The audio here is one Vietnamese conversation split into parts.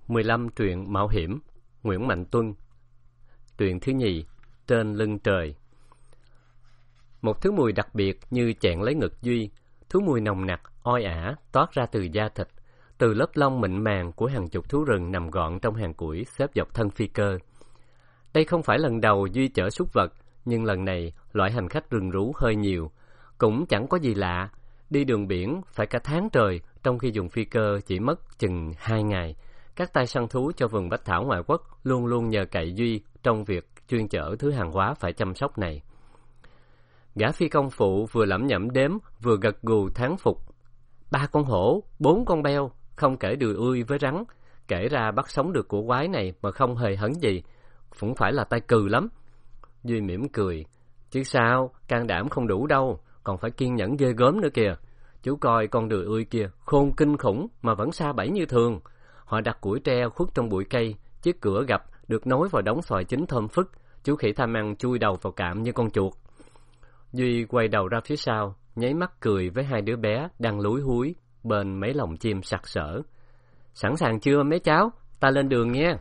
15 truyện mạo hiểm, Nguyễn Mạnh Tuân. Truyện thứ nhì, Trên lưng trời. Một thứ mùi đặc biệt như chẹn lấy ngực Duy, thứ mùi nồng nặc, oi ả toát ra từ da thịt, từ lớp lông mịn màng của hàng chục thú rừng nằm gọn trong hàng củi xếp dọc thân phi cơ. Đây không phải lần đầu Duy chở súc vật, nhưng lần này loại hành khách rừng rú hơi nhiều. Cũng chẳng có gì lạ, đi đường biển phải cả tháng trời, trong khi dùng phi cơ chỉ mất chừng 2 ngày. Các tay săn thú cho vườn bách thảo ngoại quốc luôn luôn nhờ cậy Duy trong việc chuyên chở thứ hàng hóa phải chăm sóc này. Gã phi công phụ vừa lẩm nhẩm đếm, vừa gật gù thán phục. 3 con hổ, 4 con beo, không kể đười ươi với rắn. Kể ra bắt sống được của quái này mà không hề hấn gì, cũng phải là tay cừ lắm. Duy mỉm cười. Chứ sao, can đảm không đủ đâu, còn phải kiên nhẫn ghê gớm nữa kìa. Chú coi con đười ươi kia, khôn kinh khủng mà vẫn sa bẫy như thường. Họ đặt củi tre khuất trong bụi cây, chiếc cửa gập được nối vào đống xoài chín thơm phức. Chú khỉ tham ăn chui đầu vào cạm như con chuột. Duy quay đầu ra phía sau, nháy mắt cười với 2 đứa bé đang lúi húi bên mấy lồng chim sặc sỡ. Sẵn sàng chưa mấy cháu? Ta lên đường nha.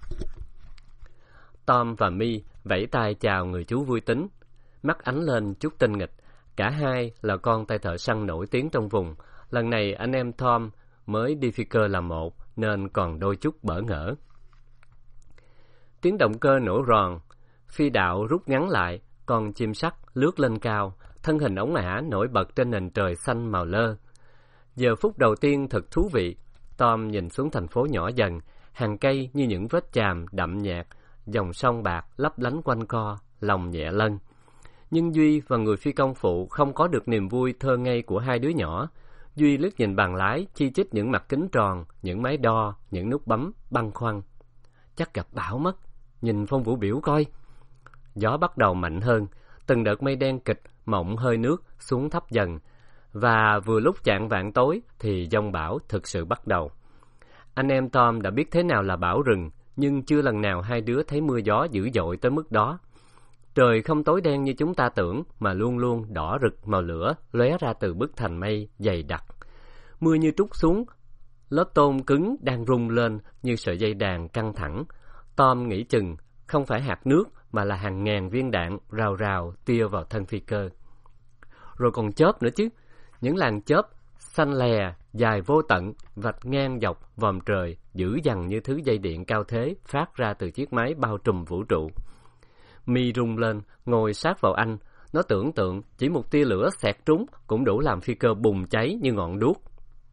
Tom và Mi vẫy tay chào người chú vui tính, mắt ánh lên chút tinh nghịch. Cả hai là con tay thợ săn nổi tiếng trong vùng. Lần này anh em Tom mới đi phi cơ làm một, nên còn đôi chút bỡ ngỡ. Tiếng động cơ nổ ròn, phi đạo rút ngắn lại, con chim sắt lướt lên cao, thân hình ống ả nổi bật trên nền trời xanh màu lơ. Giờ phút đầu tiên thật thú vị. Tom nhìn xuống thành phố nhỏ dần, hàng cây như những vết chàm đậm nhạt, dòng sông bạc lấp lánh quanh co, lòng nhẹ lân. Nhưng Duy và người phi công phụ không có được niềm vui thơ ngây của 2 đứa nhỏ. Duy liếc nhìn bàn lái, chi chít những mặt kính tròn, những máy đo, những nút bấm, băn khoăn. Chắc gặp bão mất, nhìn phong vũ biểu coi. Gió bắt đầu mạnh hơn, từng đợt mây đen kịch, mộng hơi nước, xuống thấp dần. Và vừa lúc chạng vạng tối thì giông bão thực sự bắt đầu. Anh em Tom đã biết thế nào là bão rừng, nhưng chưa lần nào 2 đứa thấy mưa gió dữ dội tới mức đó. Trời không tối đen như chúng ta tưởng, mà luôn luôn đỏ rực màu lửa lóe ra từ bức thành mây dày đặc. Mưa như trút xuống, lớp tôn cứng đang rung lên như sợi dây đàn căng thẳng. Tom nghĩ chừng không phải hạt nước mà là hàng ngàn viên đạn rào rào tia vào thân phi cơ. Rồi còn chớp nữa chứ, những làn chớp xanh lè, dài vô tận, vạch ngang dọc vòm trời, dữ dằn như thứ dây điện cao thế phát ra từ chiếc máy bao trùm vũ trụ. Mi rung lên, ngồi sát vào anh. Nó tưởng tượng chỉ một tia lửa xẹt trúng cũng đủ làm phi cơ bùng cháy như ngọn đuốc.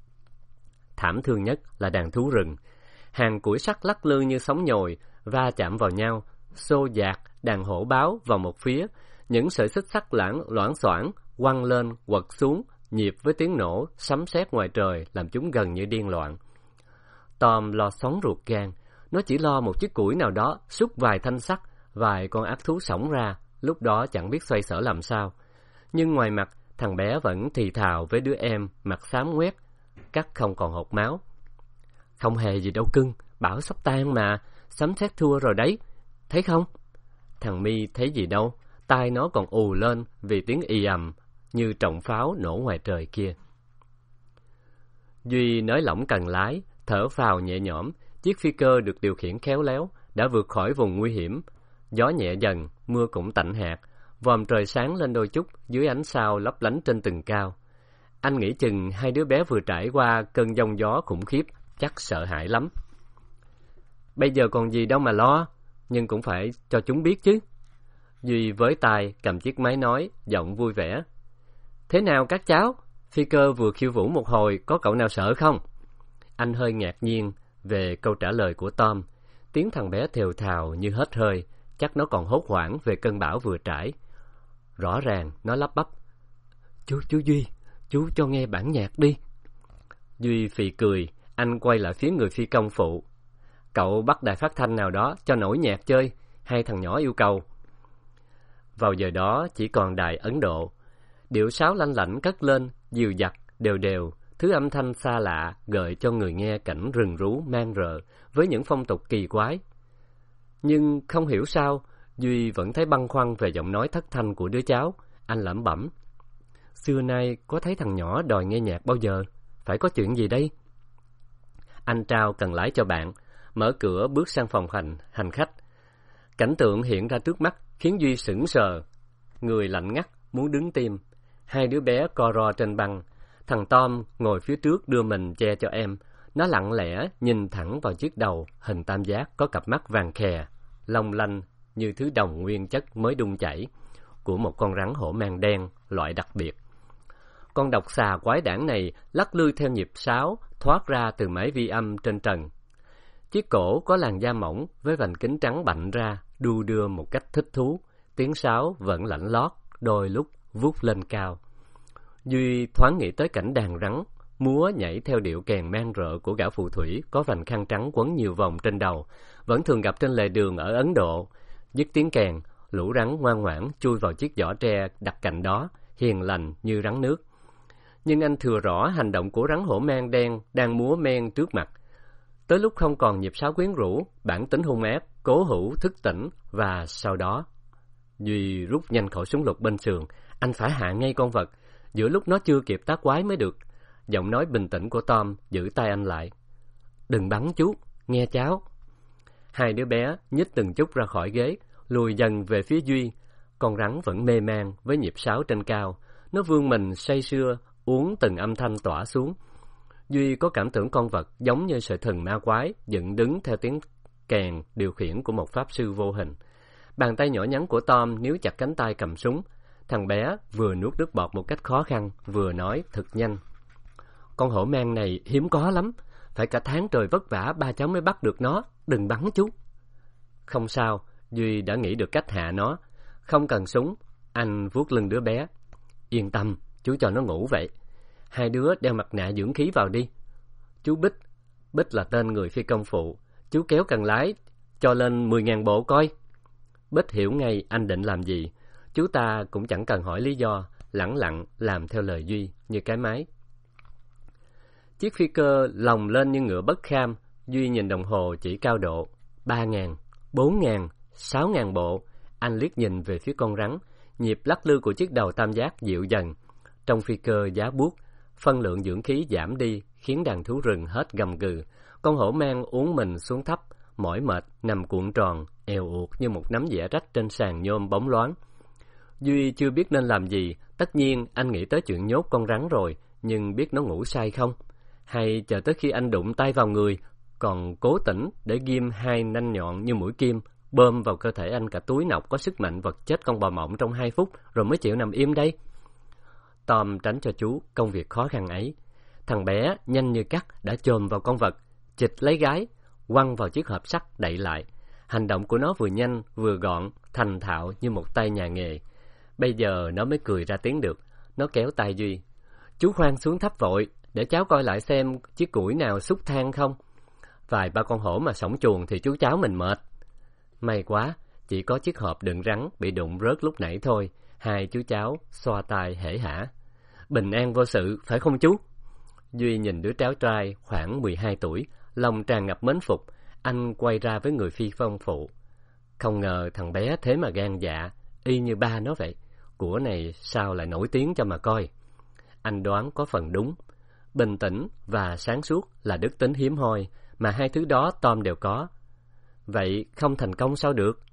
Thảm thương nhất là đàn thú rừng. Hàng củi sắt lắc lư như sóng nhồi, va chạm vào nhau, xô dạt đàn hổ báo vào một phía. Những sợi xích sắt loảng xoảng quăng lên, quật xuống, nhịp với tiếng nổ sấm sét ngoài trời làm chúng gần như điên loạn. Tom lo xoắn ruột gan. Nó chỉ lo một chiếc củi nào đó xúc vài thanh sắt, vài con ác thú xổng ra, lúc đó chẳng biết xoay sở làm sao. Nhưng ngoài mặt, thằng bé vẫn thì thào với đứa em mặt xám ngoét, cắt không còn hột máu. Không hề gì đâu cưng, bão sắp tan mà, sấm sét thua rồi đấy, thấy không? Thằng Mi thấy gì đâu, tai nó còn ù lên vì tiếng ì ầm như trọng pháo nổ ngoài trời kia. Duy nới lỏng cần lái, thở phào nhẹ nhõm. Chiếc phi cơ được điều khiển khéo léo, đã vượt khỏi vùng nguy hiểm. Gió nhẹ dần, mưa cũng tạnh hạt, vòm trời sáng lên đôi chút dưới ánh sao lấp lánh trên tầng cao. Anh nghĩ chừng 2 đứa bé vừa trải qua cơn giông gió khủng khiếp, chắc sợ hãi lắm. Bây giờ còn gì đâu mà lo, nhưng cũng phải cho chúng biết chứ. Duy với tay cầm chiếc máy nói, giọng vui vẻ. Thế nào các cháu? Phi cơ vừa khiêu vũ một hồi, có cậu nào sợ không? Anh hơi ngạc nhiên về câu trả lời của Tom. Tiếng thằng bé thều thào như hết hơi, chắc nó còn hốt hoảng về cơn bão vừa trải. Rõ ràng nó lắp bắp. Chú Duy, chú cho nghe bản nhạc đi. Duy phì cười, anh quay lại phía người phi công phụ. Cậu bắt đài phát thanh nào đó cho nổi nhạc chơi, 2 thằng nhỏ yêu cầu. Vào giờ đó chỉ còn đài Ấn Độ. Điệu sáo lanh lảnh cất lên, dìu dặt, đều đều, thứ âm thanh xa lạ gợi cho người nghe cảnh rừng rú man rợ với những phong tục kỳ quái. Nhưng không hiểu sao, Duy vẫn thấy băn khoăn về giọng nói thất thanh của đứa cháu. Anh lẩm bẩm. Xưa nay có thấy thằng nhỏ đòi nghe nhạc bao giờ? Phải có chuyện gì đây? Anh trao cần lái cho bạn. mở cửa bước sang phòng hành khách. Cảnh tượng hiện ra trước mắt khiến Duy sững sờ, người lạnh ngắt, muốn đứng tim. Hai đứa bé co ro trên băng. Thằng Tom ngồi phía trước đưa mình che cho em. Nó lặng lẽ nhìn thẳng vào chiếc đầu hình tam giác có cặp mắt vàng khè, long lanh như thứ đồng nguyên chất mới đun chảy của một con rắn hổ mang đen loại đặc biệt. Con độc xà quái đản này lắc lư theo nhịp sáo thoát ra từ máy vi âm trên trần. Chiếc cổ có làn da mỏng với vành kính trắng bạnh ra, đu đưa một cách thích thú. Tiếng sáo vẫn lạnh lót, đôi lúc vút lên cao. Duy thoáng nghĩ tới cảnh đàn rắn múa nhảy theo điệu kèn mang rợ của gã phù thủy có vành khăn trắng quấn nhiều vòng trên đầu, vẫn thường gặp trên lề đường ở Ấn Độ. Dứt tiếng kèn, lũ rắn ngoan ngoãn chui vào chiếc giỏ tre đặt cạnh đó, hiền lành như rắn nước. Nhưng anh thừa rõ hành động của rắn hổ mang đen đang múa men trước mặt. Tới lúc không còn nhịp sáo quyến rũ, bản tính hung ác, cố hữu thức tỉnh, và sau đó Duy rút nhanh khẩu súng lục bên sườn. Anh phải hạ ngay con vật, giữa lúc nó chưa kịp tác quái mới được. Giọng nói bình tĩnh của Tom giữ tay anh lại. Đừng bắn chú, nghe cháu. Hai đứa bé nhích từng chút ra khỏi ghế, lùi dần về phía Duy. Con rắn vẫn mê man với nhịp sáo trên cao. Nó vươn mình say sưa, uốn từng âm thanh tỏa xuống. Duy có cảm tưởng con vật giống như sợi thừng ma quái, dựng đứng theo tiếng kèn điều khiển của một pháp sư vô hình. Bàn tay nhỏ nhắn của Tom níu chặt cánh tay cầm súng. Thằng bé vừa nuốt nước bọt một cách khó khăn, vừa nói thật nhanh. Con hổ mang này hiếm có lắm, phải cả tháng trời vất vả ba cháu mới bắt được nó, đừng bắn chú. Không sao, Duy đã nghĩ được cách hạ nó. Không cần súng, anh vuốt lưng đứa bé. Yên tâm, chú cho nó ngủ vậy. Hai đứa đeo mặt nạ dưỡng khí vào đi. Chú Bích, Bích là tên người phi công phụ, chú kéo cần lái cho lên 10.000 bộ coi. Bích hiểu ngay anh định làm gì. Chú ta cũng chẳng cần hỏi lý do, lẳng lặng làm theo lời Duy như cái máy. Chiếc phi cơ lồng lên như ngựa bất kham. Duy nhìn đồng hồ chỉ cao độ. 3.000, 4.000, 6.000 bộ. Anh liếc nhìn về phía con rắn. Nhịp lắc lư của chiếc đầu tam giác dịu dần. Trong phi cơ giá buốt, phân lượng dưỡng khí giảm đi, khiến đàn thú rừng hết gầm gừ. Con hổ mang uốn mình xuống thấp, mỏi mệt nằm cuộn tròn, èo uột như một nắm dẻ rách trên sàn nhôm bóng loáng. Duy chưa biết nên làm gì. Tất nhiên anh nghĩ tới chuyện nhốt con rắn rồi, nhưng biết nó ngủ say không? Hay chờ tới khi anh đụng tay vào người, còn cố tỉnh để ghim hai nanh nhọn như mũi kim, bơm vào cơ thể anh cả túi nọc có sức mạnh vật chết con bò mộng trong 2 phút, rồi mới chịu nằm im đây? Tom tránh cho chú công việc khó khăn ấy. Thằng bé nhanh như cắt đã chồm vào con vật, chịch lấy gái, quăng vào chiếc hộp sắt đậy lại. Hành động của nó vừa nhanh vừa gọn, thành thạo như một tay nhà nghề. Bây giờ nó mới cười ra tiếng được. Nó kéo tay Duy. Chú khoan xuống thấp vội, để cháu coi lại xem chiếc củi nào xúc than không. Vài ba con hổ mà xổng chuồng thì chú cháu mình mệt. May quá, chỉ có chiếc hộp đựng rắn bị đụng rớt lúc nãy thôi. Hai chú cháu xoa tay hể hả. Bình an vô sự, phải không chú? Duy nhìn đứa cháu trai khoảng 12 tuổi, lòng tràn ngập mến phục. Anh quay ra với người phi công phụ. Không ngờ thằng bé thế mà gan dạ, y như ba nó vậy. Của này sao lại nổi tiếng cho mà coi. Anh đoán có phần đúng. Bình tĩnh và sáng suốt là đức tính hiếm hoi, mà hai thứ đó Tom đều có. Vậy không thành công sao được?